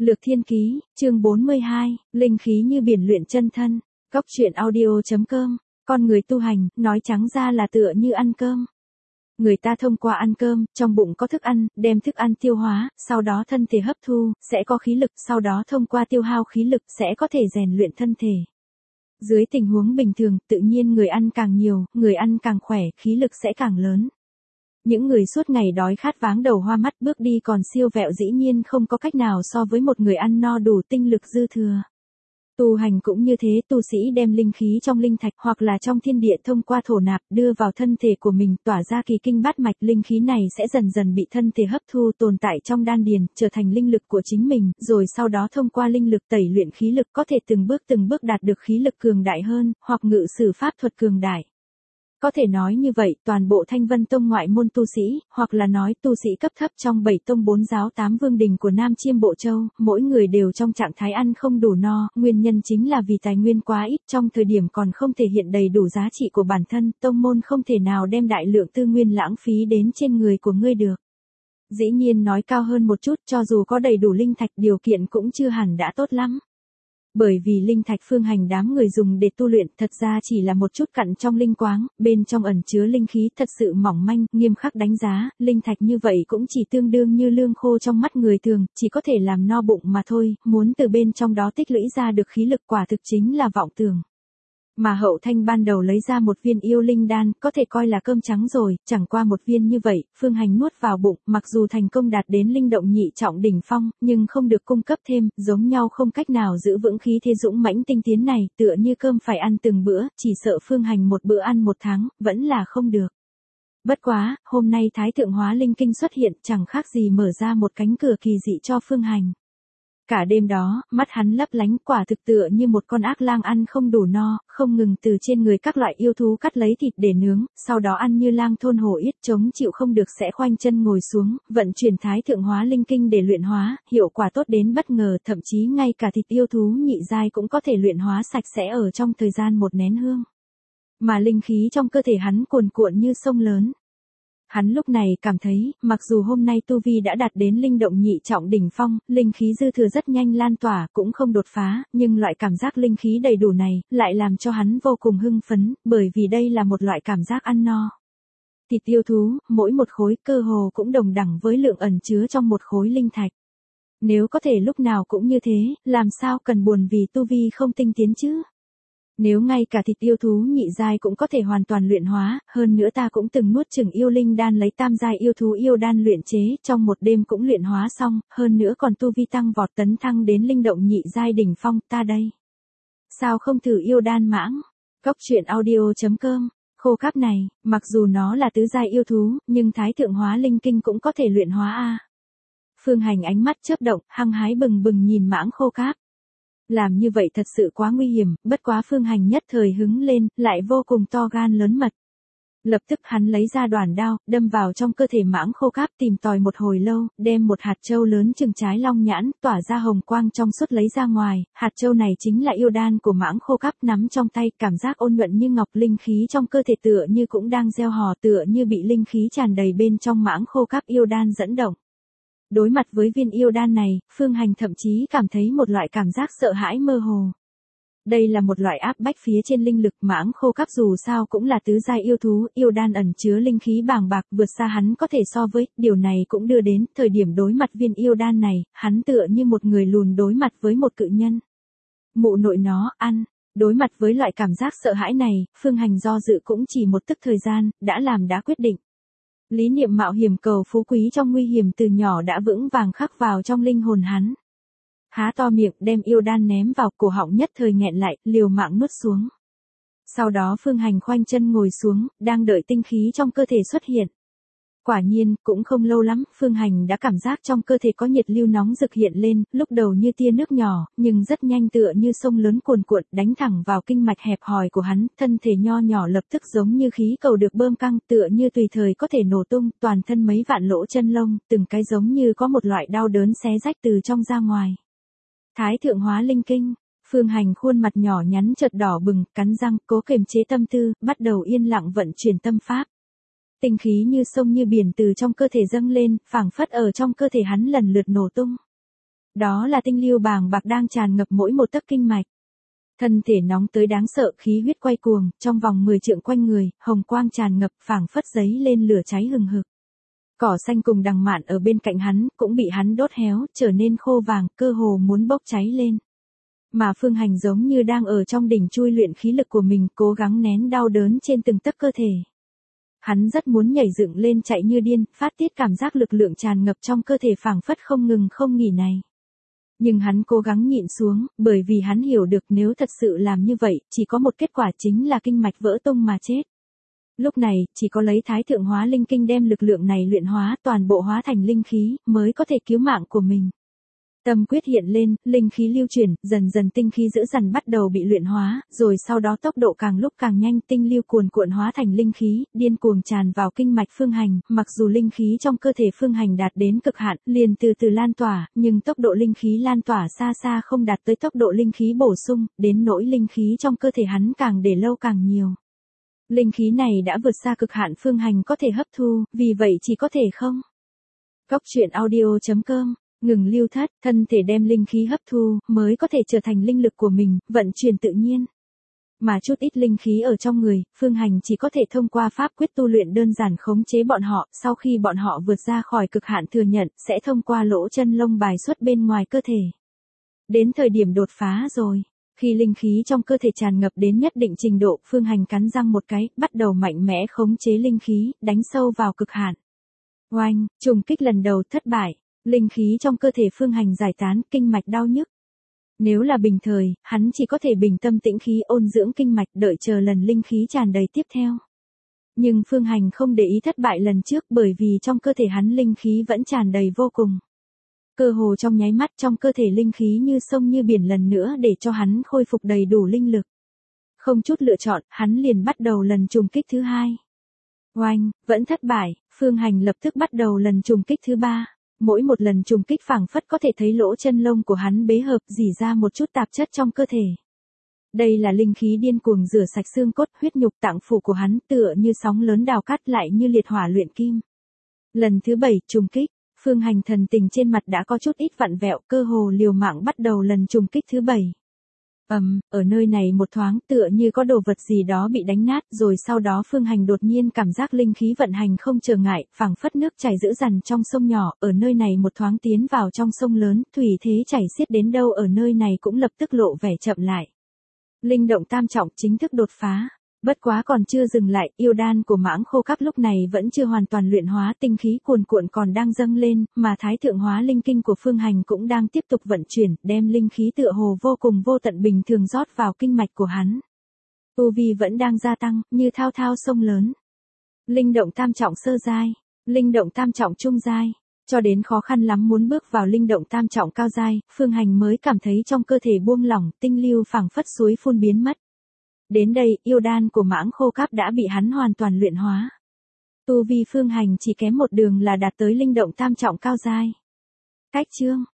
Lược Thiên Ký, chương 42, linh khí như biển luyện chân thân. Góc truyện audio.com. Con người tu hành, nói trắng ra là tựa như ăn cơm. Người ta thông qua ăn cơm, trong bụng có thức ăn, đem thức ăn tiêu hóa, sau đó thân thể hấp thu, sẽ có khí lực, sau đó thông qua tiêu hao khí lực sẽ có thể rèn luyện thân thể. Dưới tình huống bình thường, tự nhiên người ăn càng nhiều, người ăn càng khỏe, khí lực sẽ càng lớn. Những người suốt ngày đói khát váng đầu hoa mắt bước đi còn siêu vẹo dĩ nhiên không có cách nào so với một người ăn no đủ tinh lực dư thừa. Tu hành cũng như thế, tu sĩ đem linh khí trong linh thạch hoặc là trong thiên địa thông qua thổ nạp đưa vào thân thể của mình, tỏa ra kỳ kinh bát mạch, linh khí này sẽ dần dần bị thân thể hấp thu tồn tại trong đan điền, trở thành linh lực của chính mình, rồi sau đó thông qua linh lực tẩy luyện khí lực có thể từng bước đạt được khí lực cường đại hơn, hoặc ngự sử pháp thuật cường đại. Có thể nói như vậy, toàn bộ Thanh Vân Tông ngoại môn tu sĩ, hoặc là nói tu sĩ cấp thấp trong 7 tông 4 giáo 8 vương đình của Nam Chiêm Bộ Châu, mỗi người đều trong trạng thái ăn không đủ no, nguyên nhân chính là vì tài nguyên quá ít, trong thời điểm còn không thể hiện đầy đủ giá trị của bản thân, tông môn không thể nào đem đại lượng tư nguyên lãng phí đến trên người của ngươi được. Dĩ nhiên nói cao hơn một chút, cho dù có đầy đủ linh thạch điều kiện cũng chưa hẳn đã tốt lắm. Bởi vì linh thạch Phương Hành đám người dùng để tu luyện thật ra chỉ là một chút cặn trong linh quáng, bên trong ẩn chứa linh khí thật sự mỏng manh, nghiêm khắc đánh giá, linh thạch như vậy cũng chỉ tương đương như lương khô trong mắt người thường, chỉ có thể làm no bụng mà thôi, muốn từ bên trong đó tích lũy ra được khí lực quả thực chính là vọng tưởng. Mà Hậu Thanh ban đầu lấy ra một viên yêu linh đan, có thể coi là cơm trắng rồi, chẳng qua một viên như vậy, Phương Hành nuốt vào bụng, mặc dù thành công đạt đến linh động nhị trọng đỉnh phong, nhưng không được cung cấp thêm, giống nhau không cách nào giữ vững khí thế dũng mãnh tinh tiến này, tựa như cơm phải ăn từng bữa, chỉ sợ Phương Hành một bữa ăn một tháng, vẫn là không được. Bất quá, hôm nay Thái Thượng Hóa Linh Kinh xuất hiện, chẳng khác gì mở ra một cánh cửa kỳ dị cho Phương Hành. Cả đêm đó, mắt hắn lấp lánh, quả thực tựa như một con ác lang ăn không đủ no, không ngừng từ trên người các loại yêu thú cắt lấy thịt để nướng, sau đó ăn như lang thôn hổ yết, chống chịu không được sẽ khoanh chân ngồi xuống, vận chuyển Thái Thượng Hóa Linh Kinh để luyện hóa, hiệu quả tốt đến bất ngờ, thậm chí ngay cả thịt yêu thú nhị giai cũng có thể luyện hóa sạch sẽ ở trong thời gian một nén hương. Mà linh khí trong cơ thể hắn cuồn cuộn như sông lớn. Hắn lúc này cảm thấy, mặc dù hôm nay tu vi đã đạt đến linh động nhị trọng đỉnh phong, linh khí dư thừa rất nhanh lan tỏa, cũng không đột phá, nhưng loại cảm giác linh khí đầy đủ này, lại làm cho hắn vô cùng hưng phấn, bởi vì đây là một loại cảm giác ăn no. Thịt yêu thú, mỗi một khối cơ hồ cũng đồng đẳng với lượng ẩn chứa trong một khối linh thạch. Nếu có thể lúc nào cũng như thế, làm sao cần buồn vì tu vi không tinh tiến chứ? Nếu ngay cả thịt yêu thú nhị giai cũng có thể hoàn toàn luyện hóa, hơn nữa ta cũng từng nuốt chửng yêu linh đan lấy tam giai yêu thú yêu đan luyện chế, trong một đêm cũng luyện hóa xong, hơn nữa còn tu vi tăng vọt tấn thăng đến linh động nhị giai đỉnh phong, ta đây. Sao không thử yêu đan mãng? Góc truyện audio.com. Khô cáp này, mặc dù nó là tứ giai yêu thú, nhưng Thái Thượng Hóa Linh Kinh cũng có thể luyện hóa a. Phương Hành ánh mắt chớp động, hăng hái bừng bừng nhìn mãng khô cáp. Làm như vậy thật sự quá nguy hiểm, bất quá Phương Hành nhất thời hứng lên, lại vô cùng to gan lớn mật. Lập tức hắn lấy ra đoản đao, đâm vào trong cơ thể mãng khô cáp tìm tòi một hồi lâu, đem một hạt châu lớn chừng trái long nhãn, tỏa ra hồng quang trong suốt lấy ra ngoài, hạt châu này chính là yêu đan của mãng khô cáp nắm trong tay, cảm giác ôn nhuận như ngọc, linh khí trong cơ thể tựa như cũng đang gieo hò, tựa như bị linh khí tràn đầy bên trong mãng khô cáp yêu đan dẫn động. Đối mặt với viên yêu đan này, Phương Hành thậm chí cảm thấy một loại cảm giác sợ hãi mơ hồ. Đây là một loại áp bách phía trên linh lực, mãng khô cáp dù sao cũng là tứ giai yêu thú, yêu đan ẩn chứa linh khí bàng bạc vượt xa hắn có thể so với, điều này cũng đưa đến thời điểm đối mặt viên yêu đan này, hắn tựa như một người lùn đối mặt với một cự nhân. Mụ nội nó, ăn. Đối mặt với loại cảm giác sợ hãi này, Phương Hành do dự cũng chỉ một tức thời gian, đã làm đã quyết định. Lý niệm mạo hiểm cầu phú quý trong nguy hiểm từ nhỏ đã vững vàng khắc vào trong linh hồn hắn. Há to miệng đem yêu đan ném vào, cổ họng nhất thời nghẹn lại, liều mạng nuốt xuống. Sau đó Phương Hành khoanh chân ngồi xuống, đang đợi tinh khí trong cơ thể xuất hiện. Quả nhiên, cũng không lâu lắm, Phương Hành đã cảm giác trong cơ thể có nhiệt lưu nóng rực hiện lên, lúc đầu như tia nước nhỏ, nhưng rất nhanh tựa như sông lớn cuồn cuộn, đánh thẳng vào kinh mạch hẹp hòi của hắn, thân thể nho nhỏ lập tức giống như khí cầu được bơm căng, tựa như tùy thời có thể nổ tung, toàn thân mấy vạn lỗ chân lông, từng cái giống như có một loại đau đớn xé rách từ trong ra ngoài. Thái Thượng Hóa Linh Kinh. Phương Hành khuôn mặt nhỏ nhắn chợt đỏ bừng, cắn răng, cố kiềm chế tâm tư, bắt đầu yên lặng vận chuyển tâm pháp. Tinh khí như sông như biển từ trong cơ thể dâng lên, phảng phất ở trong cơ thể hắn lần lượt nổ tung. Đó là tinh lưu bàng bạc đang tràn ngập mỗi một tấc kinh mạch. Thân thể nóng tới đáng sợ, khí huyết quay cuồng, trong vòng 10 trượng quanh người, hồng quang tràn ngập phảng phất giấy lên lửa cháy hừng hực. Cỏ xanh cùng đằng mạn ở bên cạnh hắn, cũng bị hắn đốt héo, trở nên khô vàng, cơ hồ muốn bốc cháy lên. Mà Phương Hành giống như đang ở trong đỉnh chui luyện khí lực của mình, cố gắng nén đau đớn trên từng tấc cơ thể. Hắn rất muốn nhảy dựng lên chạy như điên, phát tiết cảm giác lực lượng tràn ngập trong cơ thể phảng phất không ngừng không nghỉ này. Nhưng hắn cố gắng nhịn xuống, bởi vì hắn hiểu được nếu thật sự làm như vậy, chỉ có một kết quả chính là kinh mạch vỡ tung mà chết. Lúc này, chỉ có lấy Thái Thượng Hóa Linh Kinh đem lực lượng này luyện hóa, toàn bộ hóa thành linh khí, mới có thể cứu mạng của mình. Tâm quyết hiện lên, linh khí lưu chuyển, dần dần tinh khí dữ dằn bắt đầu bị luyện hóa, rồi sau đó tốc độ càng lúc càng nhanh, tinh lưu cuồn cuộn hóa thành linh khí, điên cuồng tràn vào kinh mạch Phương Hành, mặc dù linh khí trong cơ thể Phương Hành đạt đến cực hạn, liền từ từ lan tỏa, nhưng tốc độ linh khí lan tỏa xa xa không đạt tới tốc độ linh khí bổ sung, đến nỗi linh khí trong cơ thể hắn càng để lâu càng nhiều. Linh khí này đã vượt xa cực hạn Phương Hành có thể hấp thu, vì vậy chỉ có thể không. Cốc truyện audio.com ngừng lưu thất, thân thể đem linh khí hấp thu, mới có thể trở thành linh lực của mình, vận chuyển tự nhiên. Mà chút ít linh khí ở trong người, Phương Hành chỉ có thể thông qua pháp quyết tu luyện đơn giản khống chế bọn họ, sau khi bọn họ vượt ra khỏi cực hạn thừa nhận, sẽ thông qua lỗ chân lông bài xuất bên ngoài cơ thể. Đến thời điểm đột phá rồi, khi linh khí trong cơ thể tràn ngập đến nhất định trình độ, Phương Hành cắn răng một cái, bắt đầu mạnh mẽ khống chế linh khí, đánh sâu vào cực hạn. Oanh, trùng kích lần đầu thất bại. Linh khí trong cơ thể Phương Hành giải tán, kinh mạch đau nhức. Nếu là bình thời, hắn chỉ có thể bình tâm tĩnh khí ôn dưỡng kinh mạch đợi chờ lần linh khí tràn đầy tiếp theo. Nhưng Phương Hành không để ý thất bại lần trước bởi vì trong cơ thể hắn linh khí vẫn tràn đầy vô cùng. Cơ hồ trong nháy mắt trong cơ thể linh khí như sông như biển lần nữa để cho hắn khôi phục đầy đủ linh lực. Không chút lựa chọn, hắn liền bắt đầu lần trùng kích thứ hai. Oanh, vẫn thất bại, Phương Hành lập tức bắt đầu lần trùng kích thứ ba. Mỗi một lần trùng kích phảng phất có thể thấy lỗ chân lông của hắn bế hợp rỉ ra một chút tạp chất trong cơ thể. Đây là linh khí điên cuồng rửa sạch xương cốt, huyết nhục tạng phủ của hắn tựa như sóng lớn đào cát lại như liệt hỏa luyện kim. Lần thứ 7 trùng kích, Phương Hành thần tình trên mặt đã có chút ít vặn vẹo, cơ hồ liều mạng bắt đầu lần trùng kích thứ 7. Ở nơi này một thoáng tựa như có đồ vật gì đó bị đánh nát, rồi sau đó Phương Hành đột nhiên cảm giác linh khí vận hành không trở ngại, phảng phất nước chảy dữ dằn trong sông nhỏ, ở nơi này một thoáng tiến vào trong sông lớn, thủy thế chảy xiết đến đâu ở nơi này cũng lập tức lộ vẻ chậm lại. Linh động tam trọng chính thức đột phá. Bất quá còn chưa dừng lại, yêu đan của Mãng Khô Cáp lúc này vẫn chưa hoàn toàn luyện hóa, tinh khí cuồn cuộn còn đang dâng lên, mà Thái Thượng Hóa Linh Kinh của Phương Hành cũng đang tiếp tục vận chuyển, đem linh khí tựa hồ vô cùng vô tận bình thường rót vào kinh mạch của hắn. Tu vi vẫn đang gia tăng, như thao thao sông lớn. Linh động tam trọng sơ giai, linh động tam trọng trung giai, cho đến khó khăn lắm muốn bước vào linh động tam trọng cao giai, Phương Hành mới cảm thấy trong cơ thể buông lỏng, tinh lưu phảng phất suối phun biến mất. Đến đây, yêu đan của Mãng Khô Cáp đã bị hắn hoàn toàn luyện hóa. Tu vi Phương Hành chỉ kém một đường là đạt tới linh động tam trọng cao giai. Cách chương